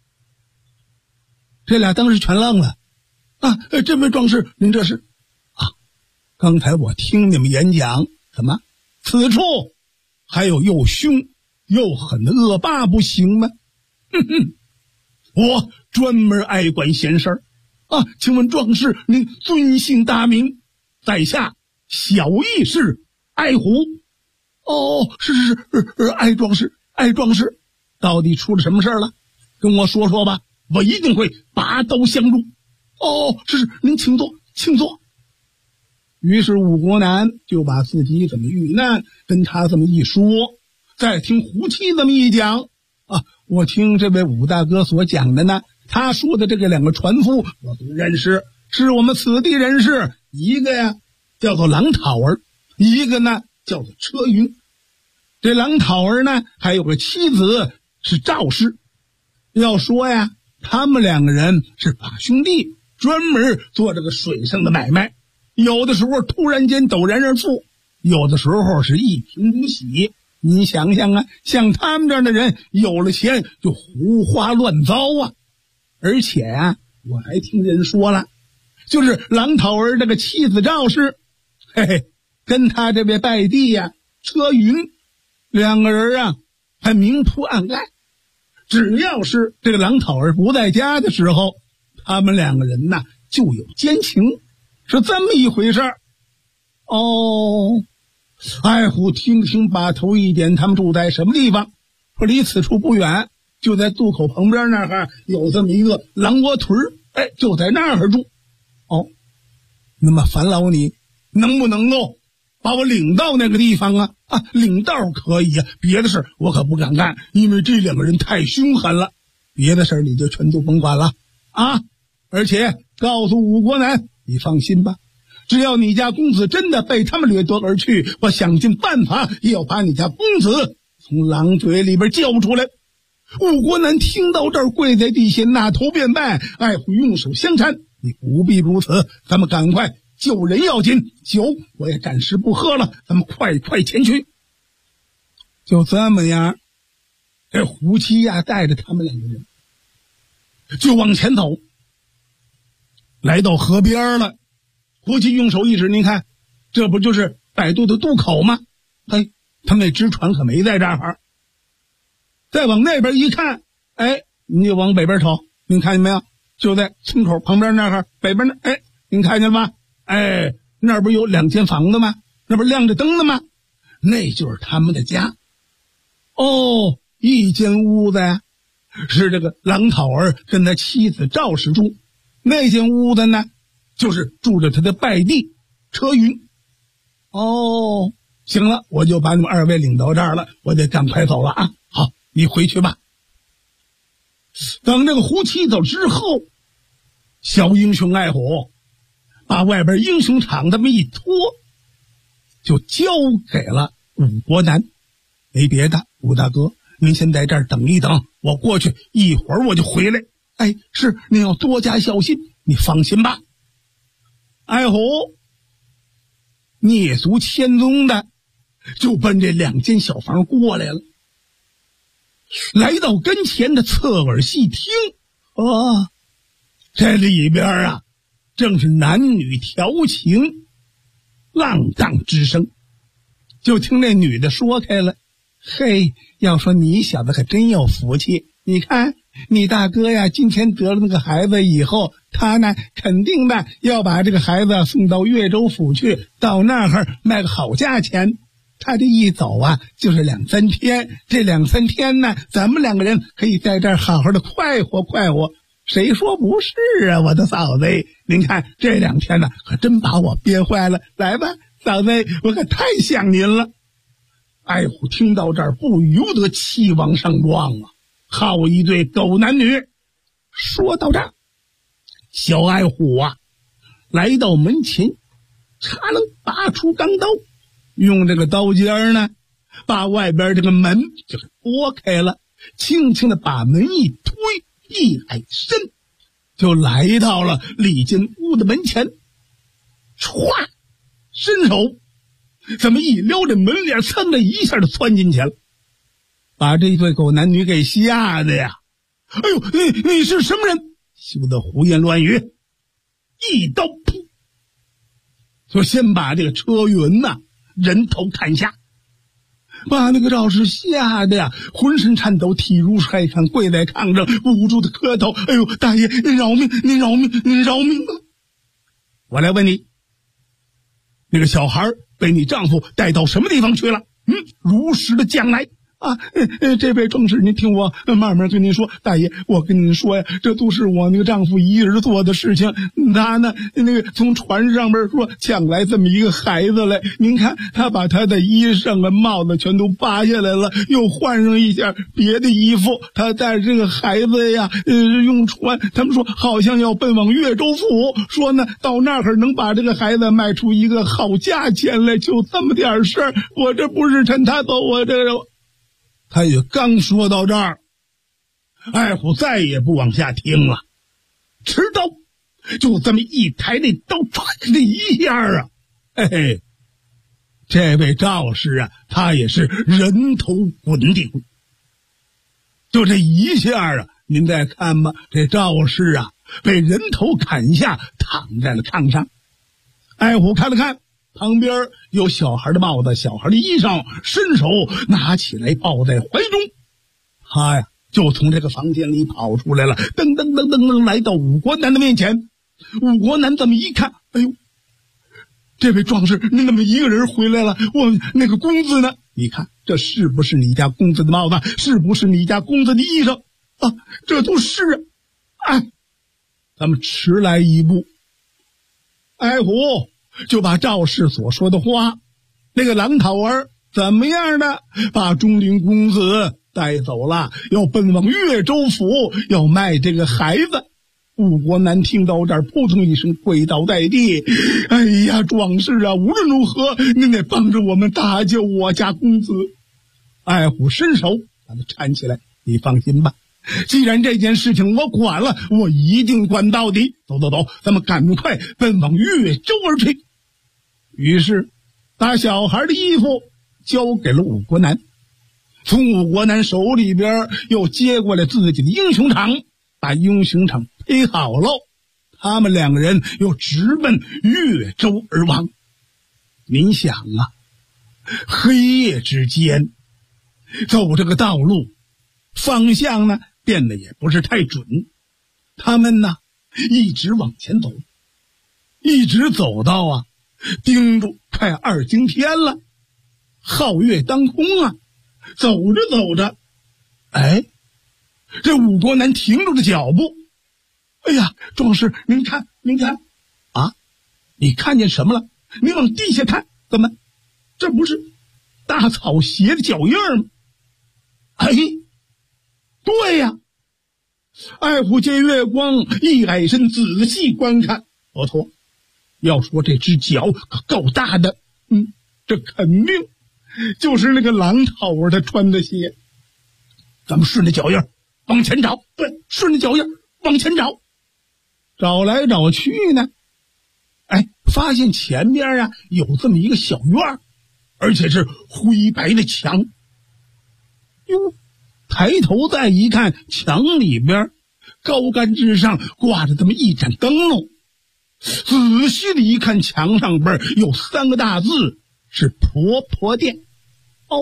这俩当时全愣了啊！这位壮士，您这是啊？刚才我听你们演讲，什么？此处还有又凶又狠的恶霸不行吗？我专门爱管闲事儿啊！请问壮士，您尊姓大名？在下小义士爱虎。哦，是爱壮士，爱壮士，到底出了什么事儿了？跟我说说吧，我一定会拔刀相助。哦，是，您请坐，请坐。于是武国南就把自己怎么遇难跟他这么一说，再听胡妻这么一讲啊，我听这位武大哥所讲的呢，他说的这个2个船夫我都认识，是我们此地人士，一个呀叫做郎讨儿，一个呢叫做车云。这郎讨儿呢还有个妻子是赵氏。要说呀，他们2个人是把兄弟，专门做这个水上的买卖，有的时候突然间陡然而富，有的时候是一贫如洗。你想想啊，像他们这样的人有了钱就胡花乱糟啊。而且啊，我还听人说了， 就是郎讨儿这个妻子赵氏，嘿嘿，跟他这位拜弟呀车云，两个人啊还明扑暗盖。只要是这个郎讨儿不在家的时候，他们两个人呐就有奸情，是这么一回事儿。哦，爱虎听听，把头一点，他们住在什么地方？说离此处不远，就在渡口旁边那儿有这么一个狼窝屯儿，哎，就在那儿住。哦，那么烦劳你能不能够把我领到那个地方啊？领道可以啊，别的事我可不敢干，因为这两个人太凶狠了。别的事你就全都甭管了啊！而且告诉武国男，你放心吧，只要你家公子真的被他们掠夺而去，我想尽办法也要把你家公子从狼嘴里边救出来。武国男听到这儿，跪在地下，拿头便拜。爱虎用手相搀，你不必如此，咱们赶快救人要紧，酒我也暂时不喝了，咱们快前去。就这么样，这胡七呀带着他们两个人就往前走，来到河边了。胡七用手一指，您看，这不就是摆渡的渡口吗？嘿，他们那只船可没在这儿。再往那边一看，哎，你就往北边瞅，您看见没有？就在村口旁边那儿，北边那，哎，您看见了吗？哎，那不有2间房子吗？那不亮着灯的吗？那就是他们的家。哦，一间屋子呀，是这个郎讨儿跟他妻子赵氏住，那间屋子呢，就是住着他的拜弟车云。哦，行了，我就把你们2位领到这儿了，我得赶快走了啊！好，你回去吧。等这个胡七走之后，小英雄爱虎把外边英雄场这么一拖，就交给了武国男。没别的，武大哥，您先在这儿等一等，我过去一会儿我就回来。哎，是，您要多加小心，你放心吧。爱虎蹑足潜踪的就奔这2间小房过来了。来到跟前的侧耳细听，这里边啊正是男女调情浪荡之声。就听那女的说开了，嘿，要说你小子可真有福气，你看你大哥呀今天得了那个孩子以后，他呢肯定的要把这个孩子送到越州府去，到那儿卖个好价钱。他这一走啊就是2、3天，这2、3天呢咱们2个人可以在这儿好好的快活。谁说不是啊，我的嫂子，您看这2天呢可真把我憋坏了。来吧嫂子，我可太想您了。爱虎听到这儿不由得气往上撞啊，好一对狗男女。说到这儿，小爱虎啊来到门前，嚓楞拔出钢刀，用这个刀尖呢把外边这个门就给拨开了，轻轻的把门一推，一矮身就来到了里间屋的门前，歘，伸手怎么一撩这门帘，噌的一下就窜进去了，把这对狗男女给吓得呀！哎呦，你是什么人？休得胡言乱语！一刀噗，就先把这个车云呐人头砍下，把那个赵氏吓得呀浑身颤抖，体如筛糠，跪在炕上不住的磕头。哎呦，大爷，您饶命，您饶命，您饶命啊！我来问你，那个小孩被你丈夫带到什么地方去了？如实的讲来啊！这位壮士，您听我慢慢跟您说。大爷，我跟您说呀，这都是我那个丈夫一人做的事情。他呢，那个从船上边说抢来这么一个孩子来，您看他把他的衣裳啊、帽子全都扒下来了，又换上一件别的衣服。他带着这个孩子呀，用船，他们说好像要奔往越州府，说呢到那儿能把这个孩子卖出一个好价钱来，就这么点事儿。我这不是趁他走，我这个。他也刚说到这儿，爱虎再也不往下听了，持刀就这么一抬，那刀唰的一下啊，嘿嘿，这位赵氏啊，他也是人头滚顶，就这一下啊，您再看吧，这赵氏啊被人头砍下，躺在了炕上。艾虎看了看旁边有小孩的帽子、小孩的衣裳，伸手拿起来抱在怀中。他呀就从这个房间里跑出来了，噔噔噔噔噔来到武国男的面前。武国男这么一看，哎呦，这位壮士，您怎么一个人回来了？我那个公子呢？你看这是不是你家公子的帽子？是不是你家公子的衣裳啊？这都是啊！哎，咱们迟来一步。艾虎就把赵氏所说的话，那个狼桃儿怎么样的把钟灵公子带走了，要奔往越州府，要卖这个孩子。武国男听到这儿，扑通一声跪倒在地。哎呀，壮士啊，无论如何您得帮着我们搭救我家公子。艾虎伸手把他搀起来，你放心吧，既然这件事情我管了，我一定管到底。走走走，咱们赶快奔往越州而去。于是把小孩的衣服交给了武国男，从武国男手里边又接过来自己的英雄场，把英雄场配好了，他们两个人又直奔越州而往。您想啊，黑夜之间走这个道路，方向呢变得也不是太准。他们呢一直往前走，一直走到啊盯住快2更天了，皓月当空啊。走着走着，哎，这武国男停住了脚步。哎呀，壮士，您看啊，你看见什么了？你往地下看，怎么这不是大草鞋的脚印吗？哎，对呀。艾虎借月光一矮身，仔细观看，不错，要说这只脚可够大的，这肯定就是那个狼桃儿他穿的鞋。咱们顺着脚印往前找，对，顺着脚印往前找，找来找去呢，哎，发现前边啊有这么一个小院，而且是灰白的墙。哟，抬头再一看，墙里边高杆之上挂着这么一盏灯笼。仔细的一看，墙上边有3个大字，是婆婆店。哦，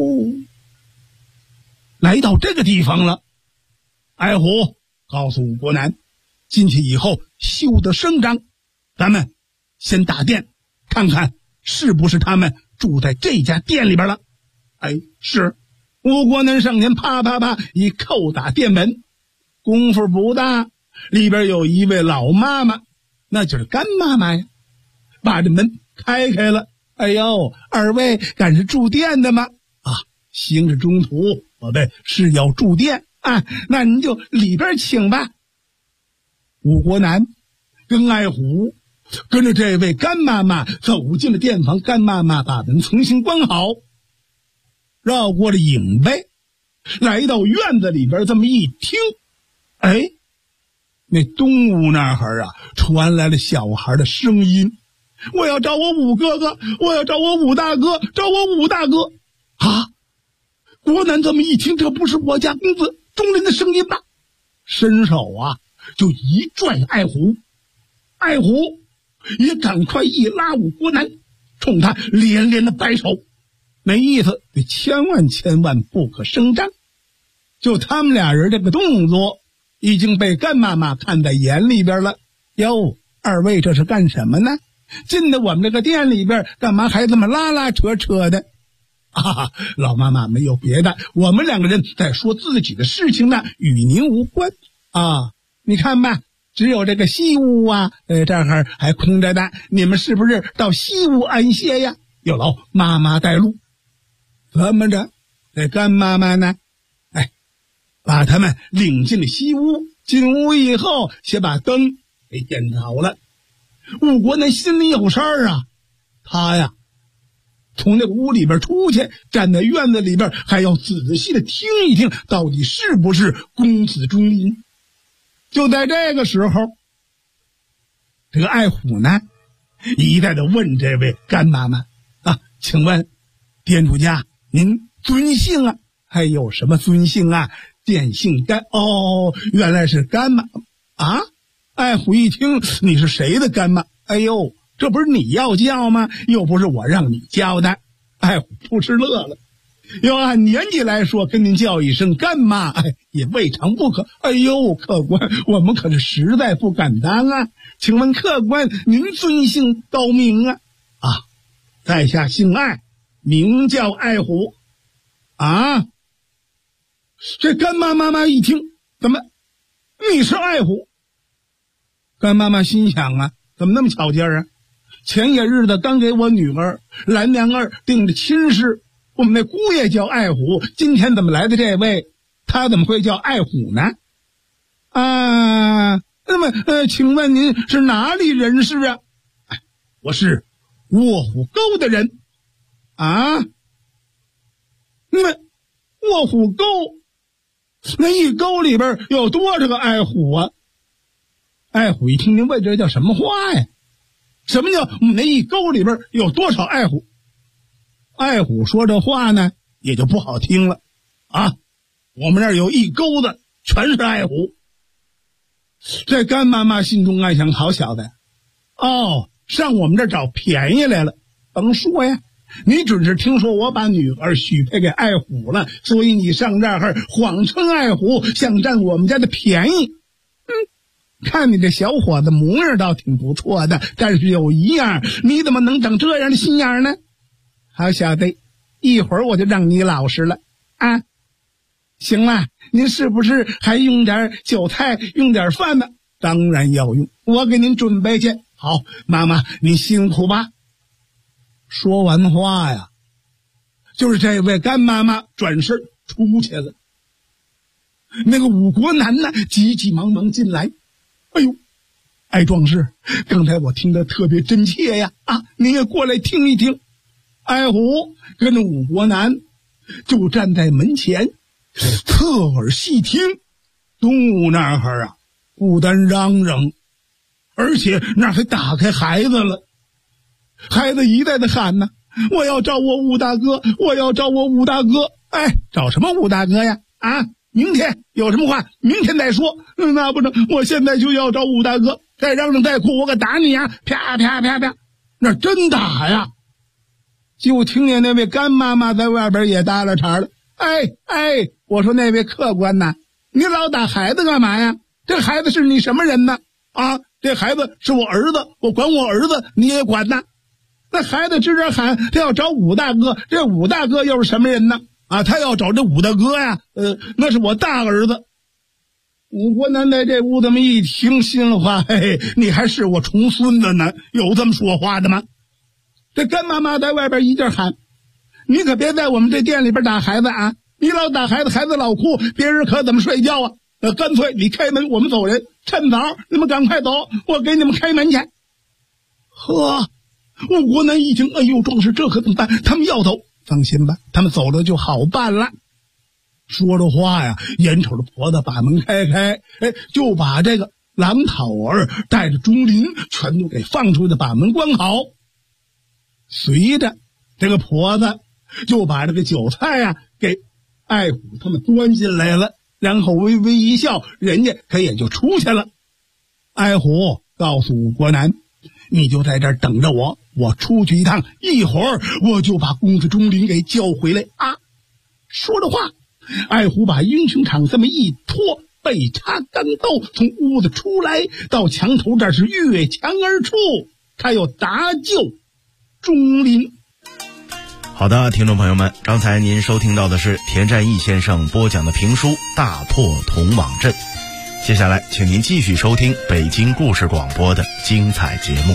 来到这个地方了。艾虎告诉武国男，进去以后休得声张，咱们先打店看看是不是他们住在这家店里边了。哎，是。武国男上前啪啪啪一叩打店门，功夫不大，里边有一位老妈妈，那就是干妈妈呀，把这门开了。哎呦，二位赶是住店的吗？啊，行至中途，我们是要住店啊，那您就里边请吧。武国男跟艾虎跟着这位干妈妈走进了店房，干妈妈把门重新关好，绕过了影呗，来到院子里边，这么一听，哎，那东屋那儿啊传来了小孩的声音，我要找我武哥哥，我要找我武大哥，找我武大哥啊！国男这么一听，这不是我家公子钟林的声音吧？伸手啊就一拽艾虎，艾虎也赶快一拉武国男，冲他连连的摆手，没意思，得千万不可声张。就他们俩人这个动作已经被干妈妈看在眼里边了。哟，二位这是干什么呢？进到我们这个店里边，干嘛还这么拉拉扯扯的？啊，老妈妈没有别的，我们两个人在说自己的事情呢，与您无关啊。你看吧，只有这个西屋啊，这儿还空着的，你们是不是到西屋安歇呀？有劳妈妈带路。怎么着？这干妈妈呢？哎，把他们领进了西屋。进屋以后，先把灯给点好了。武国男心里有事儿啊，他呀从那个屋里边出去，站在院子里边，还要仔细的听一听，到底是不是公子钟林。就在这个时候，这个艾虎呢一再的问这位干妈妈啊，请问店主家您尊姓啊？还有什么尊姓啊？店姓干。哦，原来是干妈啊， 爱虎一听你是谁的干妈，哎呦，这不是你要叫吗？又不是我让你叫的。爱虎扑哧乐了，要按年纪来说，跟您叫一声干妈，也未尝不可。哎呦，客官，我们可是实在不敢当啊！请问客官，您尊姓高名啊？啊，在下姓爱，名叫爱虎。啊，这干妈妈妈一听，怎么你是爱虎？干妈妈心想啊，怎么那么巧劲儿啊？前些日子刚给我女儿兰娘儿定的亲事，我们那姑爷叫爱虎，今天怎么来的这位？他怎么会叫爱虎呢？啊，那么请问您是哪里人士啊？我是卧虎沟的人。啊，那么卧虎沟那一沟里边有多少个爱虎啊？爱虎一听您问这叫什么话呀？什么叫我们那一沟里边有多少爱虎？爱虎说这话呢也就不好听了啊！我们那儿有一沟子全是爱虎。这干妈妈心中暗想，好小子哦，上我们这儿找便宜来了。甭说呀，你准是听说我把女儿许配给爱虎了，所以你上这儿谎称爱虎，想占我们家的便宜。看你这小伙子模样倒挺不错的，但是有一样，你怎么能长这样的心眼呢？好小子，一会儿我就让你老实了啊！行了，您是不是还用点酒菜，用点饭呢？当然要用，我给您准备去。好，妈妈您辛苦吧。说完话呀，就是这位干妈妈转身出去了。那个武国男呢，急急忙忙进来。哎呦，爱壮士，刚才我听得特别真切呀！啊，您也过来听一听。爱虎跟着武国男就站在门前，侧耳细听。动物那儿啊，不单嚷嚷，而且那还打开孩子了。孩子一再的喊呢，我要找我武大哥，我要找我武大哥。哎，找什么武大哥呀？啊，明天有什么话明天再说。那不能，我现在就要找武大哥，再嚷嚷再哭我可打你呀！啪啪啪啪，那真打呀！就听见那位干妈妈在外边也搭了茬了。哎，我说那位客官呐，你老打孩子干嘛呀？这孩子是你什么人呢？啊，这孩子是我儿子，我管我儿子你也管呐。那孩子吱吱喊他要找武大哥，这武大哥又是什么人呢？啊，他要找这武大哥呀，那是我大儿子。武国男在这屋这么一听，心里话，嘿，你还是我重孙子呢，有这么说话的吗？这干妈妈在外边一劲喊，你可别在我们这店里边打孩子啊！你老打孩子，孩子老哭，别人可怎么睡觉啊？干脆你开门，我们走人。趁早，你们赶快走，我给你们开门去。呵，武国男一听，哎呦，壮士，这可怎么办？他们要走，放心吧，他们走了就好办了。说着话呀，眼瞅着婆子把门开，就把这个郎讨儿带着钟林全都给放出去，把门关好。随着这个婆子就把这个酒菜呀给爱虎他们端进来了，然后微微一笑，人家可也就出去了。爱虎告诉武国男，你就在这儿等着我，我出去一趟，一会儿我就把公子钟林给叫回来啊！说着话，爱虎把英雄场这么一拖，背插钢刀从屋子出来，到墙头这是越墙而出，他要搭救钟林。 好的，听众朋友们，刚才您收听到的是田占义先生播讲的评书《大破铜网阵》。接下来请您继续收听北京故事广播的精彩节目。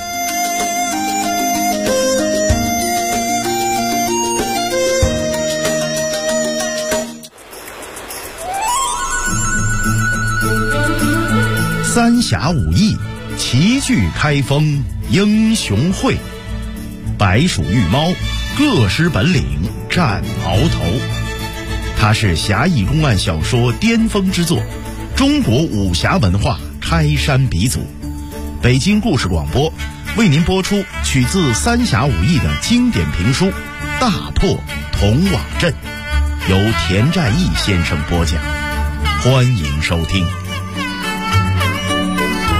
三侠五义，齐聚开封英雄会，白鼠玉猫，各施本领战鳌头。它是侠义公案小说巅峰之作，中国武侠文化开山鼻祖。北京故事广播为您播出取自三侠五义的经典评书《大破铜网阵》，由田占义先生播讲，欢迎收听。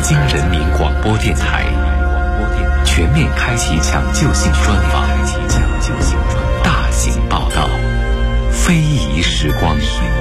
京人民广播电台全面开启抢救性专访，大型报道，非遗时光。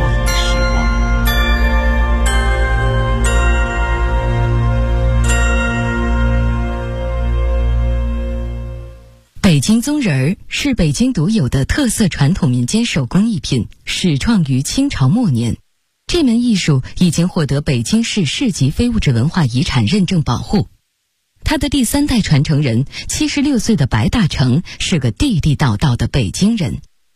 北京宗人儿是北京独有的特色传统民间手工艺品，始创于清朝末年。这门艺术已经获得北京市市级非物质文化遗产认证保护。他的第3代传承人76岁的白大成是个地地道道的北京人。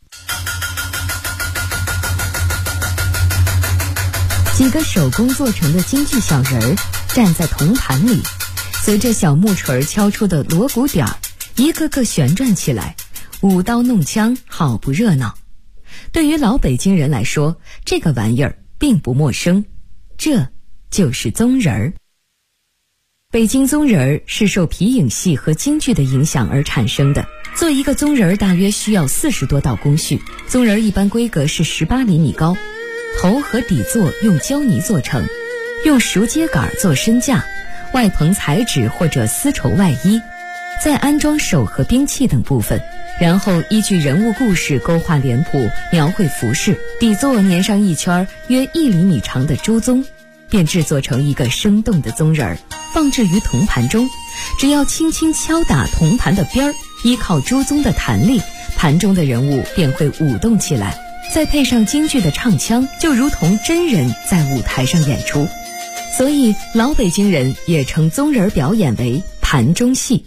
几个手工做成的京剧小人儿站在铜盘里，随着小木锤敲出的锣鼓点儿，一个个旋转起来，舞刀弄枪，好不热闹。对于老北京人来说，这个玩意儿并不陌生，这就是宗人儿。北京宗人儿是受皮影戏和京剧的影响而产生的。做一个宗人儿大约需要40多道工序，宗人儿一般规格是18厘米高，头和底座用胶泥做成，用熟秸秆做身架，外棚彩纸或者丝绸外衣，再安装手和兵器等部分，然后依据人物故事勾画脸谱，描绘服饰，底座粘上一圈约1厘米长的朱宗，便制作成一个生动的宗人儿，放置于铜盘中。只要轻轻敲打铜盘的边儿，依靠朱宗的弹力，盘中的人物便会舞动起来，再配上京剧的唱腔，就如同真人在舞台上演出。所以老北京人也称宗人表演为盘中戏。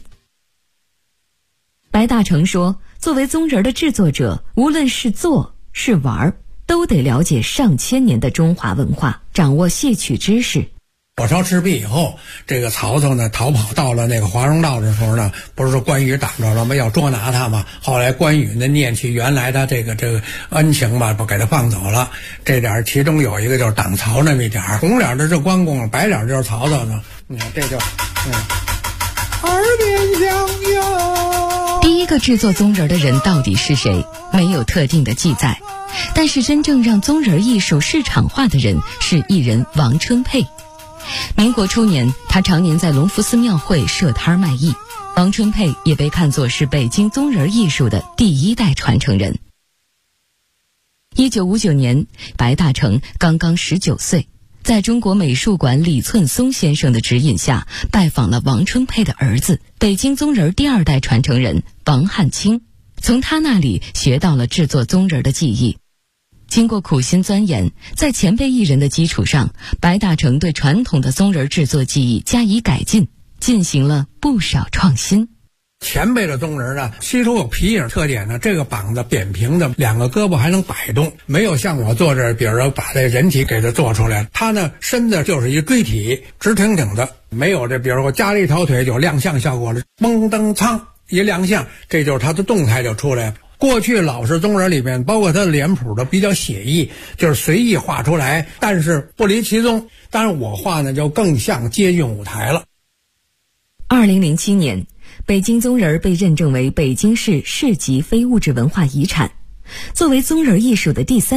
白大成说，作为宗人的制作者，无论是做是玩，都得了解上千年的中华文化，掌握戏曲知识。 火烧赤壁以后，这个曹操呢逃跑到了那个华容道的时候呢，不是说关羽挡着了吗？要捉拿他嘛。后来关羽呢念起原来的这个恩情吧，不给他放走了。这点其中有一个就是挡曹那么一点，红脸的是关公，白脸就是曹操呢。你看这就耳边响哟。 第一个制作宗人的人到底是谁？没有特定的记载。但是真正让宗人艺术市场化的人是艺人王春佩。民国初年，他常年在隆福寺庙会设摊卖艺。王春佩也被看作是北京宗人艺术的第1代传承人。1959年，白大成刚刚19岁，在中国美术馆李寸松先生的指引下，拜访了王春佩的儿子，北京宗人第2代传承人王汉卿，从他那里学到了制作宗人的技艺。经过苦心钻研，在前辈艺人的基础上，白大成对传统的宗人制作技艺加以改进，进行了不少创新。 前辈的宗人呢，吸收有皮影特点呢，这个膀子扁平的，2个胳膊还能摆动，没有像我做这，比如说把这人体给它做出来，它呢身子就是一锥体，直挺挺的，没有这，比如说我加了一条腿就亮相效果了，嘣噔噌一亮相，这就是它的动态就出来了。过去老式宗人里面，包括他的脸谱的比较写意，就是随意画出来，但是不离其宗。当然我画呢就更像接近舞台了。 2007年，北京宗人被认证为北京市市级非物质文化遗产。作为宗人艺术的第3